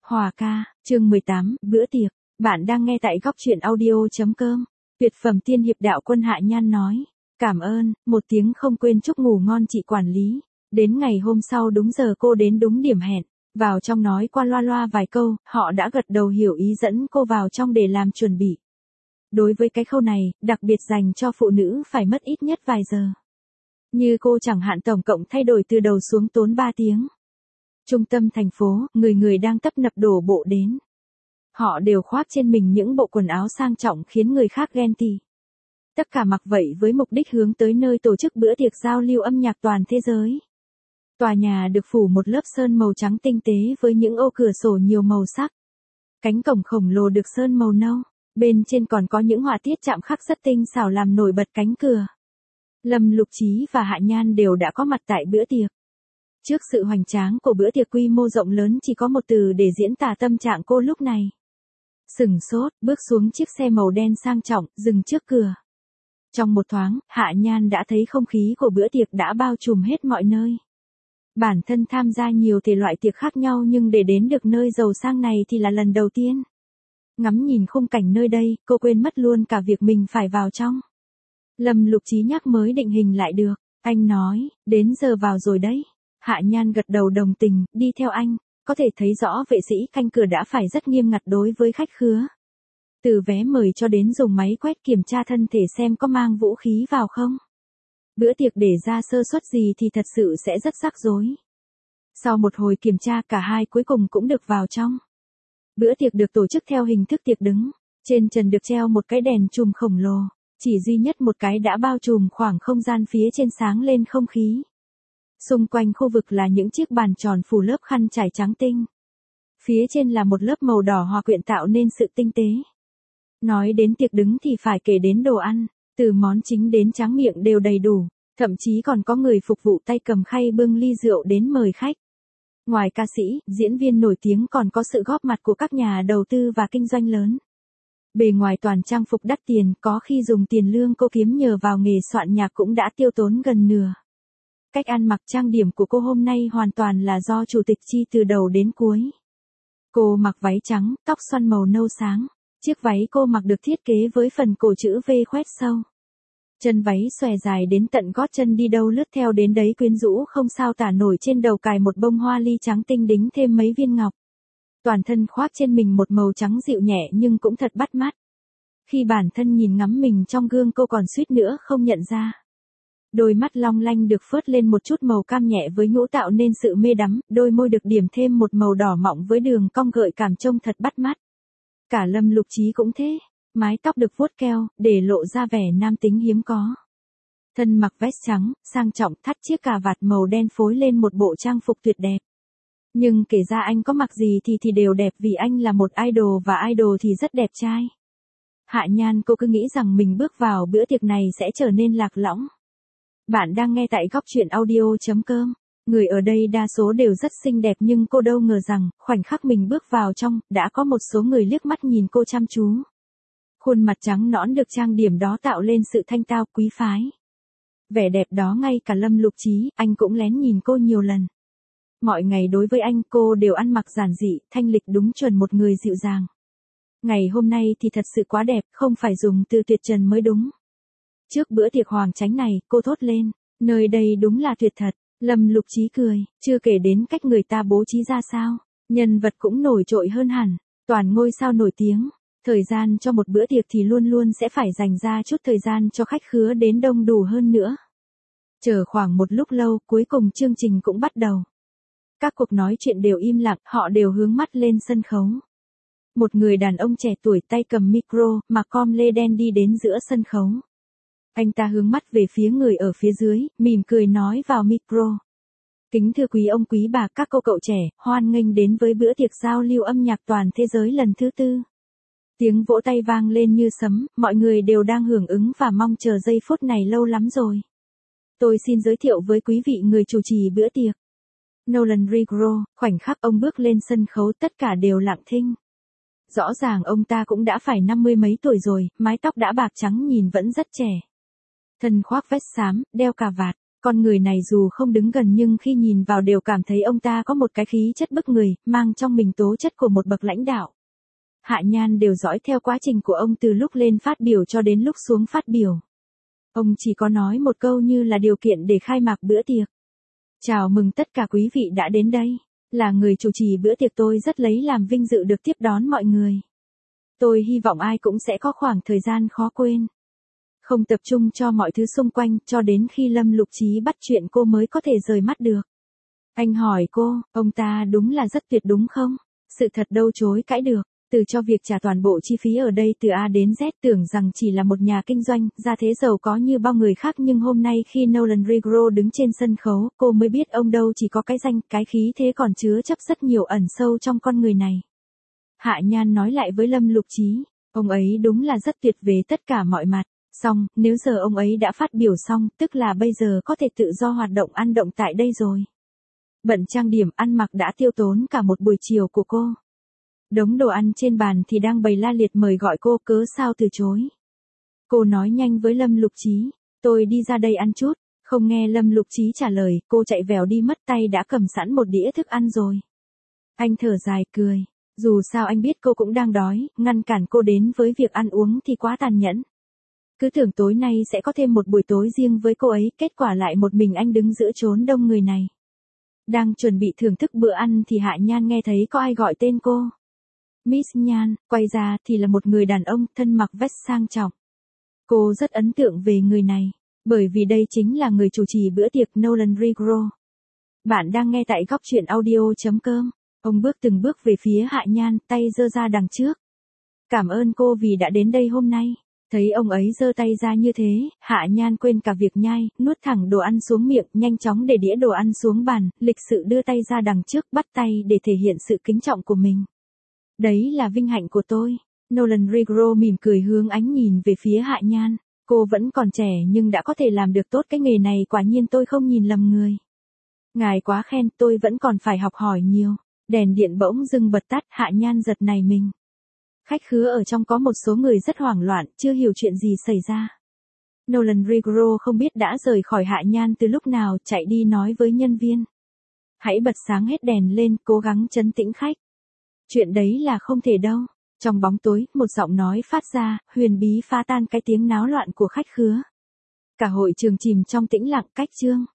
Hòa ca, chương 18, bữa tiệc. Bạn đang nghe tại góc truyện audio.com. Tuyệt phẩm tiên hiệp đạo quân Hạ Nhan nói. Cảm ơn, một tiếng không quên chúc ngủ ngon chị quản lý. Đến ngày hôm sau đúng giờ cô đến đúng điểm hẹn. Vào trong nói qua loa loa vài câu, họ đã gật đầu hiểu ý dẫn cô vào trong để làm chuẩn bị. Đối với cái khâu này, đặc biệt dành cho phụ nữ phải mất ít nhất vài giờ. Như cô chẳng hạn tổng cộng thay đổi từ đầu xuống tốn 3 tiếng. Trung tâm thành phố, người người đang tấp nập đổ bộ đến. Họ đều khoác trên mình những bộ quần áo sang trọng khiến người khác ghen tị. Tất cả mặc vậy với mục đích hướng tới nơi tổ chức bữa tiệc giao lưu âm nhạc toàn thế giới. Tòa nhà được phủ một lớp sơn màu trắng tinh tế với những ô cửa sổ nhiều màu sắc. Cánh cổng khổng lồ được sơn màu nâu, bên trên còn có những họa tiết chạm khắc rất tinh xảo làm nổi bật cánh cửa. Lâm Lục Chí và Hạ Nhan đều đã có mặt tại bữa tiệc. Trước sự hoành tráng của bữa tiệc quy mô rộng lớn chỉ có một từ để diễn tả tâm trạng cô lúc này. Sửng sốt, bước xuống chiếc xe màu đen sang trọng, dừng trước cửa. Trong một thoáng, Hạ Nhan đã thấy không khí của bữa tiệc đã bao trùm hết mọi nơi. Bản thân tham gia nhiều thể loại tiệc khác nhau nhưng để đến được nơi giàu sang này thì là lần đầu tiên. Ngắm nhìn khung cảnh nơi đây, cô quên mất luôn cả việc mình phải vào trong. Lâm Lục Chí nhắc mới định hình lại được. Anh nói, đến giờ vào rồi đấy. Hạ Nhan gật đầu đồng tình, đi theo anh. Có thể thấy rõ vệ sĩ canh cửa đã phải rất nghiêm ngặt đối với khách khứa. Từ vé mời cho đến dùng máy quét kiểm tra thân thể xem có mang vũ khí vào không. Bữa tiệc để ra sơ suất gì thì thật sự sẽ rất rắc rối. Sau một hồi kiểm tra cả hai cuối cùng cũng được vào trong. Bữa tiệc được tổ chức theo hình thức tiệc đứng. Trên trần được treo một cái đèn chùm khổng lồ. Chỉ duy nhất một cái đã bao trùm khoảng không gian phía trên sáng lên không khí. Xung quanh khu vực là những chiếc bàn tròn phủ lớp khăn trải trắng tinh. Phía trên là một lớp màu đỏ hòa quyện tạo nên sự tinh tế. Nói đến tiệc đứng thì phải kể đến đồ ăn, từ món chính đến tráng miệng đều đầy đủ, thậm chí còn có người phục vụ tay cầm khay bưng ly rượu đến mời khách. Ngoài ca sĩ, diễn viên nổi tiếng còn có sự góp mặt của các nhà đầu tư và kinh doanh lớn. Bề ngoài toàn trang phục đắt tiền, có khi dùng tiền lương cô kiếm nhờ vào nghề soạn nhạc cũng đã tiêu tốn gần nửa. Cách ăn mặc trang điểm của cô hôm nay hoàn toàn là do chủ tịch chi từ đầu đến cuối. Cô mặc váy trắng, tóc xoăn màu nâu sáng. Chiếc váy cô mặc được thiết kế với phần cổ chữ V khoét sâu. Chân váy xòe dài đến tận gót chân đi đâu lướt theo đến đấy quyến rũ không sao tả nổi, trên đầu cài một bông hoa ly trắng tinh đính thêm mấy viên ngọc. Toàn thân khoác trên mình một màu trắng dịu nhẹ nhưng cũng thật bắt mắt. Khi bản thân nhìn ngắm mình trong gương cô còn suýt nữa không nhận ra. Đôi mắt long lanh được phớt lên một chút màu cam nhẹ với nhũ tạo nên sự mê đắm, đôi môi được điểm thêm một màu đỏ mọng với đường cong gợi cảm trông thật bắt mắt. Cả Lâm Lục Chí cũng thế, mái tóc được vuốt keo, để lộ ra vẻ nam tính hiếm có. Thân mặc vest trắng, sang trọng thắt chiếc cà vạt màu đen phối lên một bộ trang phục tuyệt đẹp. Nhưng kể ra anh có mặc gì thì đều đẹp vì anh là một idol và idol thì rất đẹp trai. Hạ Nhan cô cứ nghĩ rằng mình bước vào bữa tiệc này sẽ trở nên lạc lõng. Bạn đang nghe tại góc truyện audio.com. Người ở đây đa số đều rất xinh đẹp nhưng cô đâu ngờ rằng, khoảnh khắc mình bước vào trong, đã có một số người liếc mắt nhìn cô chăm chú. Khuôn mặt trắng nõn được trang điểm đó tạo lên sự thanh tao quý phái. Vẻ đẹp đó ngay cả Lâm Lục Chí, anh cũng lén nhìn cô nhiều lần. Mọi ngày đối với anh cô đều ăn mặc giản dị, thanh lịch đúng chuẩn một người dịu dàng. Ngày hôm nay thì thật sự quá đẹp, không phải dùng từ tuyệt trần mới đúng. Trước bữa tiệc hoằng chánh này, cô thốt lên, nơi đây đúng là tuyệt thật. Lâm Lục Chí cười, chưa kể đến cách người ta bố trí ra sao, nhân vật cũng nổi trội hơn hẳn, toàn ngôi sao nổi tiếng. Thời gian cho một bữa tiệc thì luôn luôn sẽ phải dành ra chút thời gian cho khách khứa đến đông đủ hơn nữa. Chờ khoảng một lúc lâu, cuối cùng chương trình cũng bắt đầu. Các cuộc nói chuyện đều im lặng, họ đều hướng mắt lên sân khấu. Một người đàn ông trẻ tuổi tay cầm micro, mặc com lê đen đi đến giữa sân khấu. Anh ta hướng mắt về phía người ở phía dưới, mỉm cười nói vào micro. Kính thưa quý ông quý bà các cô cậu trẻ, hoan nghênh đến với bữa tiệc giao lưu âm nhạc toàn thế giới lần thứ 4. Tiếng vỗ tay vang lên như sấm, mọi người đều đang hưởng ứng và mong chờ giây phút này lâu lắm rồi. Tôi xin giới thiệu với quý vị người chủ trì bữa tiệc. Nolan Rigro. Khoảnh khắc ông bước lên sân khấu tất cả đều lặng thinh. Rõ ràng ông ta cũng đã phải 50 mấy tuổi rồi, mái tóc đã bạc trắng nhìn vẫn rất trẻ. Thân khoác vest xám, đeo cà vạt, Con người này dù không đứng gần nhưng khi nhìn vào đều cảm thấy ông ta có một cái khí chất bức người, mang trong mình tố chất của một bậc lãnh đạo. Hạ Nhan đều dõi theo quá trình của ông từ lúc lên phát biểu cho đến lúc xuống phát biểu. Ông chỉ có nói một câu như là điều kiện để khai mạc bữa tiệc. Chào mừng tất cả quý vị đã đến đây. Là người chủ trì bữa tiệc tôi rất lấy làm vinh dự được tiếp đón mọi người. Tôi hy vọng ai cũng sẽ có khoảng thời gian khó quên. Không tập trung cho mọi thứ xung quanh cho đến khi Lâm Lục Trí bắt chuyện cô mới có thể rời mắt được. Anh hỏi cô, ông ta đúng là rất tuyệt đúng không? Sự thật đâu chối cãi được. Từ cho việc trả toàn bộ chi phí ở đây từ A đến Z, tưởng rằng chỉ là một nhà kinh doanh, ra thế giàu có như bao người khác, nhưng hôm nay khi Nolan Rigro đứng trên sân khấu, cô mới biết ông đâu chỉ có cái danh, cái khí thế còn chứa chấp rất nhiều ẩn sâu trong con người này. Hạ Nhan nói lại với Lâm Lục Trí, ông ấy đúng là rất tuyệt về tất cả mọi mặt. Xong, nếu giờ ông ấy đã phát biểu xong, tức là bây giờ có thể tự do hoạt động ăn động tại đây rồi. Bận trang điểm ăn mặc đã tiêu tốn cả một buổi chiều của cô. Đống đồ ăn trên bàn thì đang bày la liệt mời gọi cô, cớ sao từ chối. Cô nói nhanh với Lâm Lục Trí, tôi đi ra đây ăn chút. Không nghe Lâm Lục Trí trả lời, cô chạy vèo đi mất, tay đã cầm sẵn một đĩa thức ăn rồi. Anh thở dài cười, dù sao anh biết cô cũng đang đói, ngăn cản cô đến với việc ăn uống thì quá tàn nhẫn. Cứ tưởng tối nay sẽ có thêm một buổi tối riêng với cô ấy, kết quả lại một mình anh đứng giữa chốn đông người này. Đang chuẩn bị thưởng thức bữa ăn thì Hạ Nhan nghe thấy có ai gọi tên cô. Miss Nhan, quay ra thì là một người đàn ông thân mặc vest sang trọng. Cô rất ấn tượng về người này, bởi vì đây chính là người chủ trì bữa tiệc Nolan Rigro. Bạn đang nghe tại góc truyện audio.com. Ông bước từng bước về phía Hạ Nhan, tay giơ ra đằng trước. Cảm ơn cô vì đã đến đây hôm nay. Thấy ông ấy giơ tay ra như thế, Hạ Nhan quên cả việc nhai, nuốt thẳng đồ ăn xuống miệng, nhanh chóng để đĩa đồ ăn xuống bàn, lịch sự đưa tay ra đằng trước, bắt tay để thể hiện sự kính trọng của mình. Đấy là vinh hạnh của tôi. Nolan Rigro mỉm cười hướng ánh nhìn về phía Hạ Nhan. Cô vẫn còn trẻ nhưng đã có thể làm được tốt cái nghề này, quả nhiên tôi không nhìn lầm người. Ngài quá khen, tôi vẫn còn phải học hỏi nhiều. Đèn điện bỗng dưng bật tắt, Hạ Nhan giật nảy mình. Khách khứa ở trong có một số người rất hoảng loạn, chưa hiểu chuyện gì xảy ra. Nolan Rigro không biết đã rời khỏi Hạ Nhan từ lúc nào, chạy đi nói với nhân viên. Hãy bật sáng hết đèn lên, cố gắng trấn tĩnh khách. Chuyện đấy là không thể đâu. Trong bóng tối, một giọng nói phát ra, huyền bí phá tan cái tiếng náo loạn của khách khứa. Cả hội trường chìm trong tĩnh lặng. Cách chương